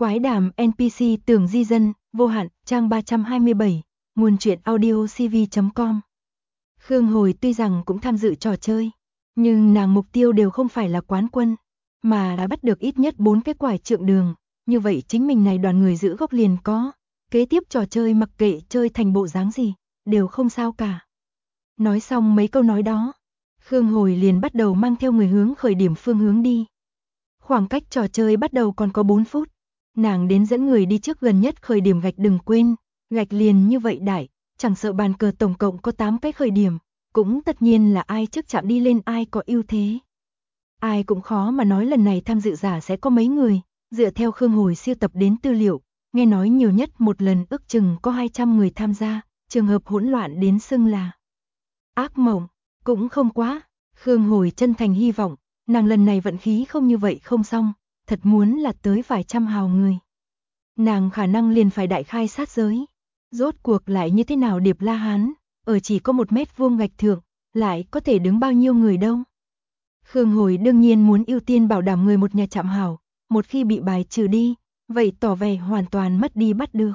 Quái đàm NPC Tường Di Dân, vô hạn, trang 327, nguồn truyện audio cv.com. Khương Hồi tuy rằng cũng tham dự trò chơi, nhưng nàng mục tiêu đều không phải là quán quân, mà đã bắt được ít nhất 4 cái quải trượng đường, như vậy chính mình này đoàn người giữ gốc liền có, kế tiếp trò chơi mặc kệ chơi thành bộ dáng gì, đều không sao cả. Nói xong mấy câu nói đó, Khương Hồi liền bắt đầu mang theo người hướng khởi điểm phương hướng đi. Khoảng cách trò chơi bắt đầu còn có 4 phút, nàng đến dẫn người đi trước gần nhất khởi điểm gạch, đừng quên, gạch liền như vậy đại, chẳng sợ bàn cờ tổng cộng có 8 cái khởi điểm, cũng tất nhiên là ai trước chạm đi lên ai có ưu thế. Ai cũng khó mà nói lần này tham dự giả sẽ có mấy người, dựa theo Khương Hồi siêu tập đến tư liệu, nghe nói nhiều nhất một lần ước chừng có 200 người tham gia, trường hợp hỗn loạn đến xưng là ác mộng, cũng không quá. Khương Hồi chân thành hy vọng, nàng lần này vận khí không như vậy không xong, thật muốn là tới vài trăm hào người. Nàng khả năng liền phải đại khai sát giới. Rốt cuộc lại như thế nào Điệp La Hán, ở chỉ có 1 mét vuông gạch thượng, lại có thể đứng bao nhiêu người đâu. Khương Hồi đương nhiên muốn ưu tiên bảo đảm người một nhà chạm hảo, một khi bị bài trừ đi, vậy tỏ vẻ hoàn toàn mất đi bắt được.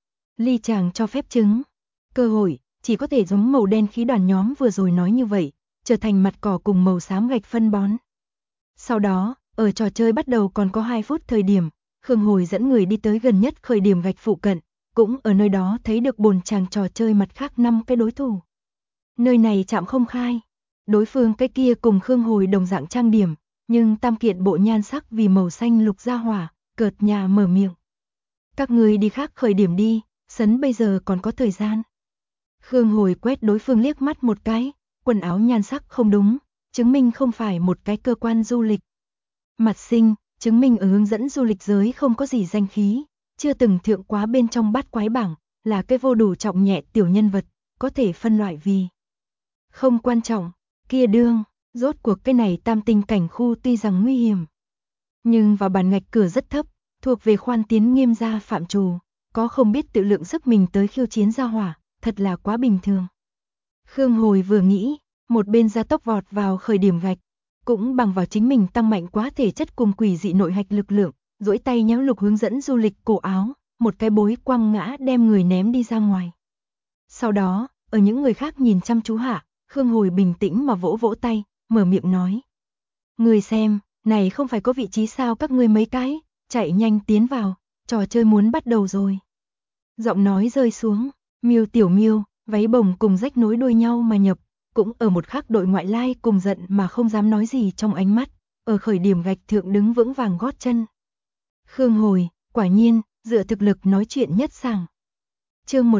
Ly chàng cho phép chứng, cơ hội, chỉ có thể giống màu đen khí đoàn nhóm vừa rồi nói như vậy, trở thành mặt cỏ cùng màu xám gạch phân bón. Sau đó, ở trò chơi bắt đầu còn có 2 phút thời điểm, Khương Hồi dẫn người đi tới gần nhất khởi điểm gạch phụ cận, cũng ở nơi đó thấy được bồn chàng trò chơi mặt khác 5 cái đối thủ. Nơi này chạm không khai, đối phương cái kia cùng Khương Hồi đồng dạng trang điểm, nhưng tam kiện bộ nhan sắc vì màu xanh lục ra hỏa, cợt nhà mở miệng. Các người đi khác khởi điểm đi, sấn bây giờ còn có thời gian. Khương Hồi quét đối phương liếc mắt một cái, quần áo nhan sắc không đúng, chứng minh không phải một cái cơ quan du lịch. Mặt sinh, chứng minh ở hướng dẫn du lịch giới không có gì danh khí, chưa từng thượng quá bên trong bát quái bảng, là cái vô đủ trọng nhẹ tiểu nhân vật, có thể phân loại vì không quan trọng, kia đương, rốt cuộc cái này tam tinh cảnh khu tuy rằng nguy hiểm, nhưng vào bàn ngạch cửa rất thấp, thuộc về khoan tiến nghiêm gia phạm trù, có không biết tự lượng sức mình tới khiêu chiến gia hỏa, thật là quá bình thường. Khương Hồi vừa nghĩ, một bên gia tốc vọt vào khởi điểm gạch, cũng bằng vào chính mình tăng mạnh quá thể chất cùng quỷ dị nội hạch lực lượng, duỗi tay nhéo lục hướng dẫn du lịch cổ áo, một cái bối quăng ngã đem người ném đi ra ngoài. Sau đó, ở những người khác nhìn chăm chú hạ, Khương Hồi bình tĩnh mà vỗ vỗ tay, mở miệng nói. Người xem, này không phải có vị trí sao các ngươi mấy cái, chạy nhanh tiến vào, trò chơi muốn bắt đầu rồi. Giọng nói rơi xuống, Miêu Tiểu Miêu, váy bồng cùng rách nối đuôi nhau mà nhập, cũng ở một khắc đội ngoại lai cùng giận mà không dám nói gì trong ánh mắt, ở khởi điểm gạch thượng đứng vững vàng gót chân. Khương Hồi, quả nhiên, dựa thực lực nói chuyện nhất sảng. Chương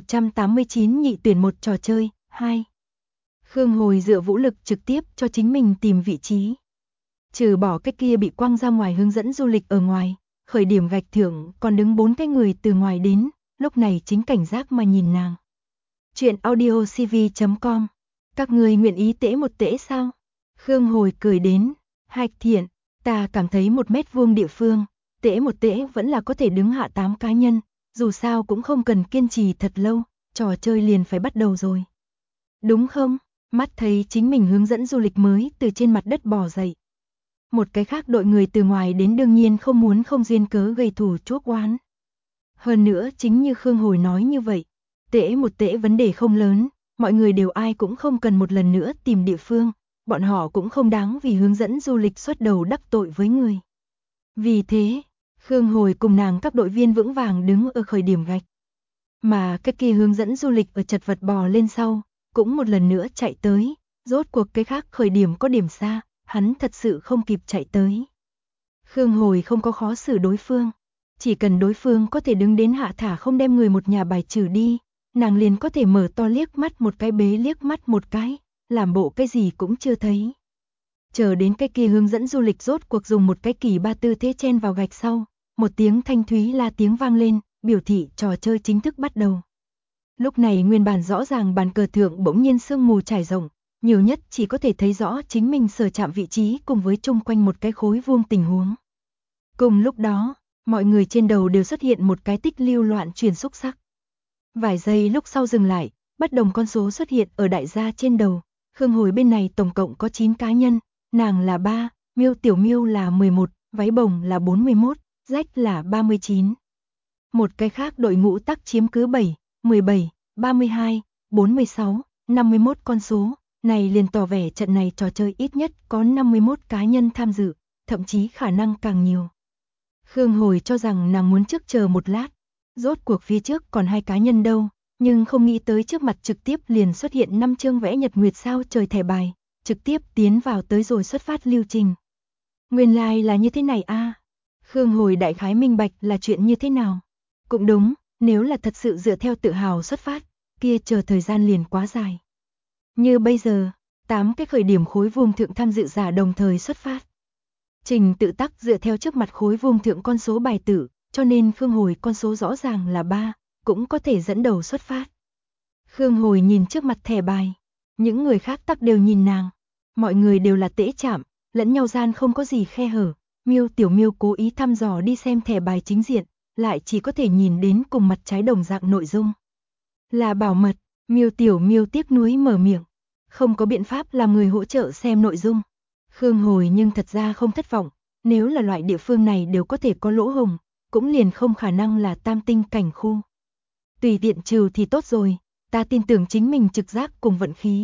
189 nhị tuyển một trò chơi, 2. Khương Hồi dựa vũ lực trực tiếp cho chính mình tìm vị trí. Trừ bỏ cái kia bị quăng ra ngoài hướng dẫn du lịch ở ngoài, khởi điểm gạch thượng còn đứng 4 cái người từ ngoài đến, lúc này chính cảnh giác mà nhìn nàng. Chuyện audio cv.com. Các người nguyện ý tễ một tễ sao? Khương Hồi cười đến, Hạch Thiện, ta cảm thấy 1 mét vuông địa phương, tễ một tễ vẫn là có thể đứng hạ 8 cá nhân, dù sao cũng không cần kiên trì thật lâu, trò chơi liền phải bắt đầu rồi. Đúng không? Mắt thấy chính mình hướng dẫn du lịch mới từ trên mặt đất bò dậy. Một cái khác đội người từ ngoài đến đương nhiên không muốn không duyên cớ gây thù chuốc oán. Hơn nữa chính như Khương Hồi nói như vậy, tễ một tễ vấn đề không lớn, mọi người đều ai cũng không cần một lần nữa tìm địa phương, bọn họ cũng không đáng vì hướng dẫn du lịch xuất đầu đắc tội với người. Vì thế, Khương Hồi cùng nàng các đội viên vững vàng đứng ở khởi điểm gạch. Mà cái kia hướng dẫn du lịch ở chật vật bò lên sau, cũng một lần nữa chạy tới, rốt cuộc cái khác khởi điểm có điểm xa, hắn thật sự không kịp chạy tới. Khương Hồi không có khó xử đối phương, chỉ cần đối phương có thể đứng đến hạ thả không đem người một nhà bài trừ đi, nàng liền có thể mở to liếc mắt một cái bế liếc mắt một cái, làm bộ cái gì cũng chưa thấy. Chờ đến cái kia hướng dẫn du lịch rốt cuộc dùng một cái kỳ ba tư thế chen vào gạch sau, một tiếng thanh thúy la tiếng vang lên, biểu thị trò chơi chính thức bắt đầu. Lúc này nguyên bản rõ ràng bàn cờ thượng bỗng nhiên sương mù trải rộng, nhiều nhất chỉ có thể thấy rõ chính mình sở chạm vị trí cùng với chung quanh một cái khối vuông tình huống. Cùng lúc đó, mọi người trên đầu đều xuất hiện một cái tích lưu loạn truyền xúc sắc. Vài giây lúc sau dừng lại, bất đồng con số xuất hiện ở đại gia trên đầu. Khương Hồi bên này tổng cộng có 9 cá nhân, nàng là 3, Miêu Tiểu Miêu là 11, váy bồng là 41, rách là 39. Một cái khác đội ngũ tắc chiếm cứ 7, 17, 32, 46, 51 con số, này liền tỏ vẻ trận này trò chơi ít nhất có 51 cá nhân tham dự, thậm chí khả năng càng nhiều. Khương Hồi cho rằng nàng muốn trước chờ một lát, rốt cuộc phía trước còn 2 cá nhân đâu, nhưng không nghĩ tới trước mặt trực tiếp liền xuất hiện 5 chương vẽ nhật nguyệt sao trời thẻ bài, trực tiếp tiến vào tới rồi xuất phát lưu trình. Nguyên lai là như thế này a. Khương Hồi đại khái minh bạch là chuyện như thế nào. Cũng đúng, nếu là thật sự dựa theo tự hào xuất phát, kia chờ thời gian liền quá dài. Như bây giờ, 8 cái khởi điểm khối vuông thượng tham dự giả đồng thời xuất phát. Trình tự tắc dựa theo trước mặt khối vuông thượng con số bài tử, cho nên Khương Hồi con số rõ ràng là 3, cũng có thể dẫn đầu xuất phát. Khương Hồi nhìn trước mặt thẻ bài, những người khác tắc đều nhìn nàng. Mọi người đều là tễ chạm, lẫn nhau gian không có gì khe hở. Miêu Tiểu Miêu cố ý thăm dò đi xem thẻ bài chính diện, lại chỉ có thể nhìn đến cùng mặt trái đồng dạng nội dung. Là bảo mật, Miêu Tiểu Miêu tiếc nuối mở miệng. Không có biện pháp làm người hỗ trợ xem nội dung. Khương Hồi nhưng thật ra không thất vọng, nếu là loại địa phương này đều có thể có lỗ hổng, cũng liền không khả năng là tam tinh cảnh khu. Tùy tiện trừ thì tốt rồi, ta tin tưởng chính mình trực giác cùng vận khí.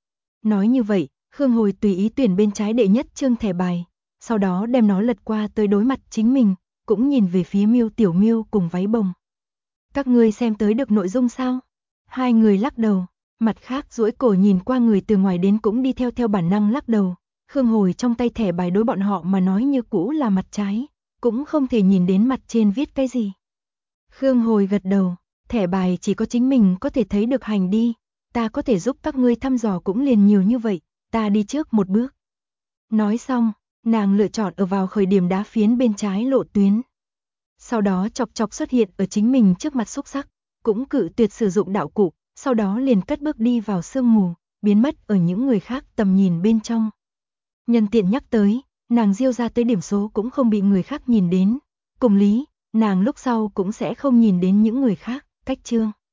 Nói như vậy, Khương Hồi tùy ý tuyển bên trái đệ nhất chương thẻ bài, sau đó đem nó lật qua tới đối mặt chính mình, cũng nhìn về phía Miêu Tiểu Miêu cùng váy bồng. Các ngươi xem tới được nội dung sao? Hai người lắc đầu, mặt khác duỗi cổ nhìn qua người từ ngoài đến cũng đi theo bản năng lắc đầu. Khương Hồi trong tay thẻ bài đối bọn họ mà nói như cũ là mặt trái, cũng không thể nhìn đến mặt trên viết cái gì. Khương Hồi gật đầu, thẻ bài chỉ có chính mình có thể thấy được hành đi, ta có thể giúp các ngươi thăm dò cũng liền nhiều như vậy, ta đi trước một bước. Nói xong, nàng lựa chọn ở vào khởi điểm đá phiến bên trái lộ tuyến. Sau đó chọc chọc xuất hiện ở chính mình trước mặt xúc sắc, cũng cự tuyệt sử dụng đạo cụ, sau đó liền cất bước đi vào sương mù, biến mất ở những người khác tầm nhìn bên trong. Nhân tiện nhắc tới, nàng diêu ra tới điểm số cũng không bị người khác nhìn đến. Cùng lý, nàng lúc sau cũng sẽ không nhìn đến những người khác, cách chương.